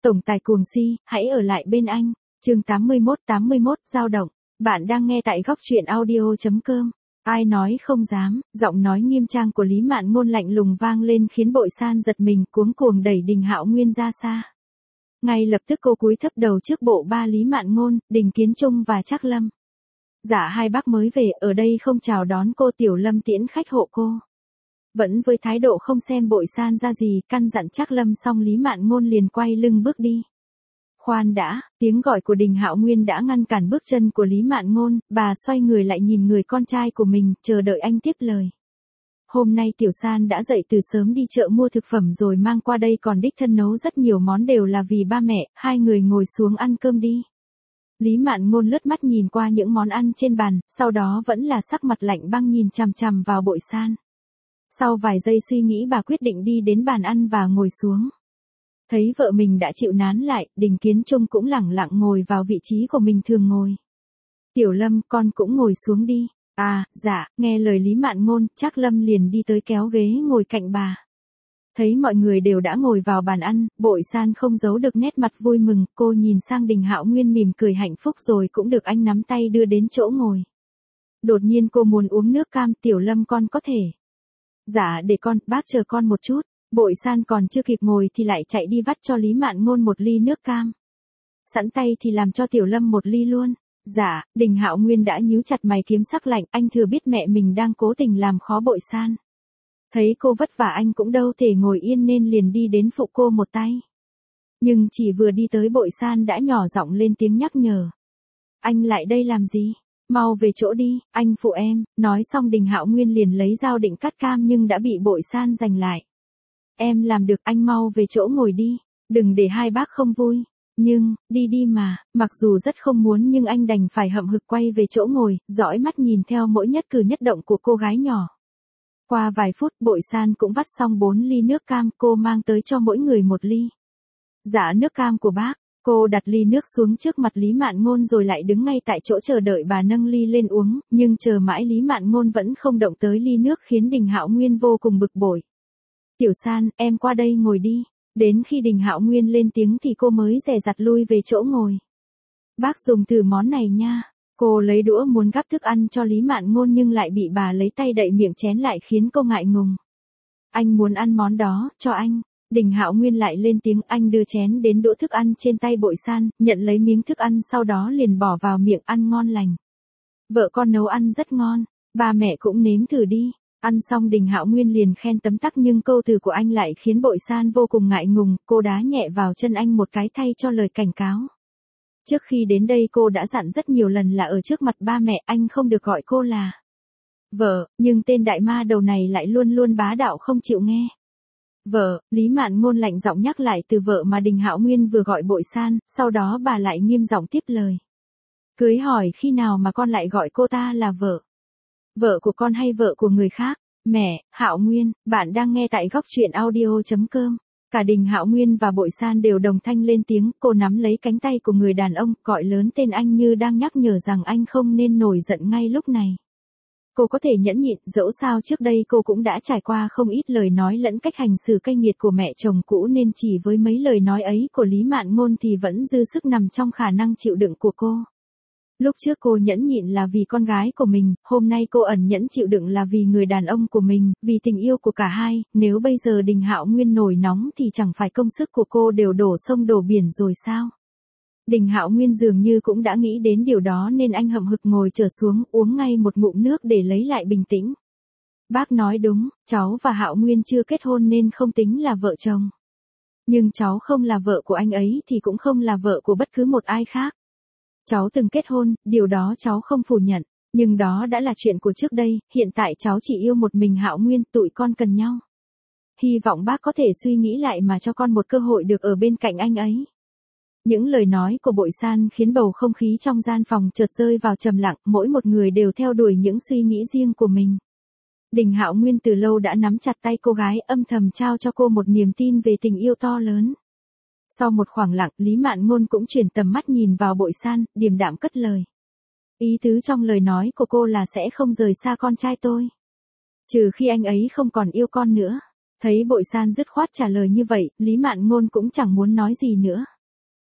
Tổng tài cuồng si, hãy ở lại bên anh. Chương 81, dao động. Bạn đang nghe tại góc truyện audio.com. Ai nói không dám, giọng nói nghiêm trang của Lý Mạn Ngôn lạnh lùng vang lên khiến Bội San giật mình, cuống cuồng đẩy Đình Hạo Nguyên ra xa. Ngay lập tức cô cúi thấp đầu trước bộ ba Lý Mạn Ngôn, Đình Kiến Trung và Trác Lâm. Dạ hai bác mới về, ở đây không chào đón cô. Tiểu Lâm tiễn khách hộ cô. Vẫn với thái độ không xem Bội San ra gì, căn dặn Trác Lâm xong Lý Mạn Ngôn liền quay lưng bước đi. Khoan đã, tiếng gọi của Đình Hạo Nguyên đã ngăn cản bước chân của Lý Mạn Ngôn, bà xoay người lại nhìn người con trai của mình, chờ đợi anh tiếp lời. Hôm nay Tiểu San đã dậy từ sớm đi chợ mua thực phẩm rồi mang qua đây, còn đích thân nấu rất nhiều món đều là vì ba mẹ. Hai người ngồi xuống ăn cơm đi. Lý Mạn Ngôn lướt mắt nhìn qua những món ăn trên bàn, sau đó vẫn là sắc mặt lạnh băng nhìn chằm chằm vào Bội San. Sau vài giây suy nghĩ bà quyết định đi đến bàn ăn và ngồi xuống. Thấy vợ mình đã chịu nán lại, Đình Kiến Trung cũng lẳng lặng ngồi vào vị trí của mình thường ngồi. Tiểu Lâm, con cũng ngồi xuống đi. À, dạ, nghe lời Lý Mạn Ngôn, Trác Lâm liền đi tới kéo ghế ngồi cạnh bà. Thấy mọi người đều đã ngồi vào bàn ăn, Bội San không giấu được nét mặt vui mừng, cô nhìn sang Đình Hạo Nguyên mỉm cười hạnh phúc rồi cũng được anh nắm tay đưa đến chỗ ngồi. Đột nhiên cô muốn uống nước cam. Tiểu Lâm con có thể. Dạ để con, bác chờ con một chút. Bội San còn chưa kịp ngồi thì lại chạy đi vắt cho Lý Mạn Ngôn một ly nước cam. Sẵn tay thì làm cho Tiểu Lâm một ly luôn. Dạ, Đình Hạo Nguyên đã nhíu chặt mày kiếm sắc lạnh, anh thừa biết mẹ mình đang cố tình làm khó Bội San. Thấy cô vất vả anh cũng đâu thể ngồi yên nên liền đi đến phụ cô một tay. Nhưng chỉ vừa đi tới Bội San đã nhỏ giọng lên tiếng nhắc nhở. Anh lại đây làm gì? Mau về chỗ đi, anh phụ em. Nói xong Đình Hạo Nguyên liền lấy dao định cắt cam nhưng đã bị Bội San giành lại. Em làm được, anh mau về chỗ ngồi đi. Đừng để hai bác không vui. Nhưng, đi đi mà, mặc dù rất không muốn nhưng anh đành phải hậm hực quay về chỗ ngồi, dõi mắt nhìn theo mỗi nhất cử nhất động của cô gái nhỏ. Qua vài phút Bội San cũng vắt xong 4 ly nước cam, cô mang tới cho mỗi người một ly. Dạ nước cam của bác. Cô đặt ly nước xuống trước mặt Lý Mạn Ngôn rồi lại đứng ngay tại chỗ chờ đợi bà nâng ly lên uống, nhưng chờ mãi Lý Mạn Ngôn vẫn không động tới ly nước khiến Đình Hạo Nguyên vô cùng bực bội. Tiểu San, em qua đây ngồi đi. Đến khi Đình Hạo Nguyên lên tiếng thì cô mới dè dặt lui về chỗ ngồi. Bác dùng thử món này nha. Cô lấy đũa muốn gắp thức ăn cho Lý Mạn Ngôn nhưng lại bị bà lấy tay đậy miệng chén lại khiến cô ngại ngùng. Anh muốn ăn món đó, cho anh. Đình Hạo Nguyên lại lên tiếng, anh đưa chén đến đũa thức ăn trên tay Bội San, nhận lấy miếng thức ăn sau đó liền bỏ vào miệng ăn ngon lành. Vợ con nấu ăn rất ngon, ba mẹ cũng nếm thử đi. Ăn xong Đình Hạo Nguyên liền khen tấm tắc nhưng câu từ của anh lại khiến Bội San vô cùng ngại ngùng, cô đá nhẹ vào chân anh một cái thay cho lời cảnh cáo. Trước khi đến đây cô đã dặn rất nhiều lần là ở trước mặt ba mẹ anh không được gọi cô là vợ, nhưng tên đại ma đầu này lại luôn luôn bá đạo không chịu nghe. Vợ, Lý Mạn Ngôn lạnh giọng nhắc lại từ vợ mà Đình Hạo Nguyên vừa gọi Bội San, sau đó bà lại nghiêm giọng tiếp lời. Cưới hỏi khi nào mà con lại gọi cô ta là vợ? Vợ của con hay vợ của người khác? Mẹ, Hạo Nguyên, bạn đang nghe tại góc truyện audio.com. Cả Đình Hạo Nguyên và Bội San đều đồng thanh lên tiếng, cô nắm lấy cánh tay của người đàn ông, gọi lớn tên anh như đang nhắc nhở rằng anh không nên nổi giận ngay lúc này. Cô có thể nhẫn nhịn, dẫu sao trước đây cô cũng đã trải qua không ít lời nói lẫn cách hành xử cay nghiệt của mẹ chồng cũ nên chỉ với mấy lời nói ấy của Lý Mạn Ngôn thì vẫn dư sức nằm trong khả năng chịu đựng của cô. Lúc trước cô nhẫn nhịn là vì con gái của mình, hôm nay cô ẩn nhẫn chịu đựng là vì người đàn ông của mình, vì tình yêu của cả hai, nếu bây giờ Đình Hạo Nguyên nổi nóng thì chẳng phải công sức của cô đều đổ sông đổ biển rồi sao? Đình Hạo Nguyên dường như cũng đã nghĩ đến điều đó nên anh hậm hực ngồi trở xuống uống ngay một ngụm nước để lấy lại bình tĩnh. Bác nói đúng, cháu và Hạo Nguyên chưa kết hôn nên không tính là vợ chồng. Nhưng cháu không là vợ của anh ấy thì cũng không là vợ của bất cứ một ai khác. Cháu từng kết hôn, điều đó cháu không phủ nhận, nhưng đó đã là chuyện của trước đây, hiện tại cháu chỉ yêu một mình Hạo Nguyên, tụi con cần nhau. Hy vọng bác có thể suy nghĩ lại mà cho con một cơ hội được ở bên cạnh anh ấy. Những lời nói của Bội San khiến bầu không khí trong gian phòng chợt rơi vào trầm lặng, mỗi một người đều theo đuổi những suy nghĩ riêng của mình. Đình Hạo Nguyên từ lâu đã nắm chặt tay cô gái, âm thầm trao cho cô một niềm tin về tình yêu to lớn. Sau một khoảng lặng, Lý Mạn Ngôn cũng chuyển tầm mắt nhìn vào Bội San, điềm đạm cất lời. Ý tứ trong lời nói của cô là sẽ không rời xa con trai tôi. Trừ khi anh ấy không còn yêu con nữa. Thấy Bội San dứt khoát trả lời như vậy, Lý Mạn Ngôn cũng chẳng muốn nói gì nữa.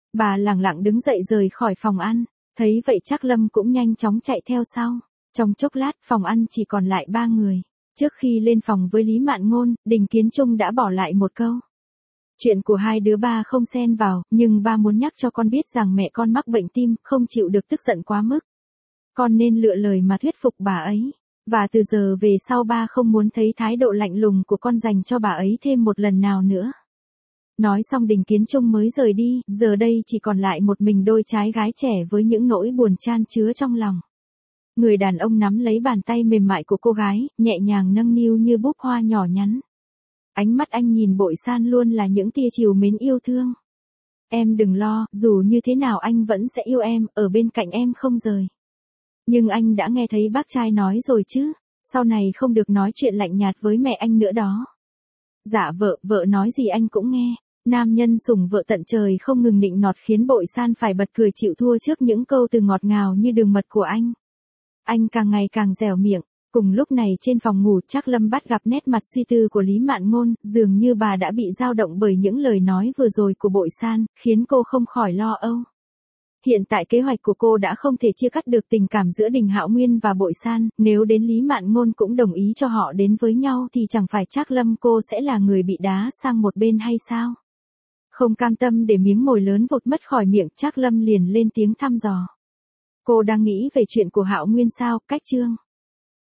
Bà lẳng lặng đứng dậy rời khỏi phòng ăn, thấy vậy Trác Lâm cũng nhanh chóng chạy theo sau. Trong chốc lát phòng ăn chỉ còn lại 3 người. Trước khi lên phòng với Lý Mạn Ngôn, Đình Kiến Trung đã bỏ lại một câu. Chuyện của hai đứa ba không xen vào, nhưng ba muốn nhắc cho con biết rằng mẹ con mắc bệnh tim, không chịu được tức giận quá mức. Con nên lựa lời mà thuyết phục bà ấy. Và từ giờ về sau ba không muốn thấy thái độ lạnh lùng của con dành cho bà ấy thêm một lần nào nữa. Nói xong Đình Kiến Trung mới rời đi, giờ đây chỉ còn lại một mình đôi trai gái trẻ với những nỗi buồn chan chứa trong lòng. Người đàn ông nắm lấy bàn tay mềm mại của cô gái, nhẹ nhàng nâng niu như búp hoa nhỏ nhắn. Ánh mắt anh nhìn Bội San luôn là những tia trìu mến yêu thương. Em đừng lo, dù như thế nào anh vẫn sẽ yêu em, ở bên cạnh em không rời. Nhưng anh đã nghe thấy bác trai nói rồi chứ, sau này không được nói chuyện lạnh nhạt với mẹ anh nữa đó. Dạ vợ nói gì anh cũng nghe. Nam nhân sủng vợ tận trời không ngừng nịnh nọt khiến Bội San phải bật cười chịu thua trước những câu từ ngọt ngào như đường mật của anh. Anh càng ngày càng dẻo miệng. Cùng lúc này trên phòng ngủ Trác Lâm bắt gặp nét mặt suy tư của Lý Mạn Ngôn, dường như bà đã bị dao động bởi những lời nói vừa rồi của Bội San, khiến cô không khỏi lo âu. Hiện tại kế hoạch của cô đã không thể chia cắt được tình cảm giữa Đình Hạo Nguyên và Bội San, nếu đến Lý Mạn Ngôn cũng đồng ý cho họ đến với nhau thì chẳng phải Trác Lâm cô sẽ là người bị đá sang một bên hay sao? Không cam tâm để miếng mồi lớn vụt mất khỏi miệng, Trác Lâm liền lên tiếng thăm dò. Cô đang nghĩ về chuyện của Hạo Nguyên sao, Cách Trương?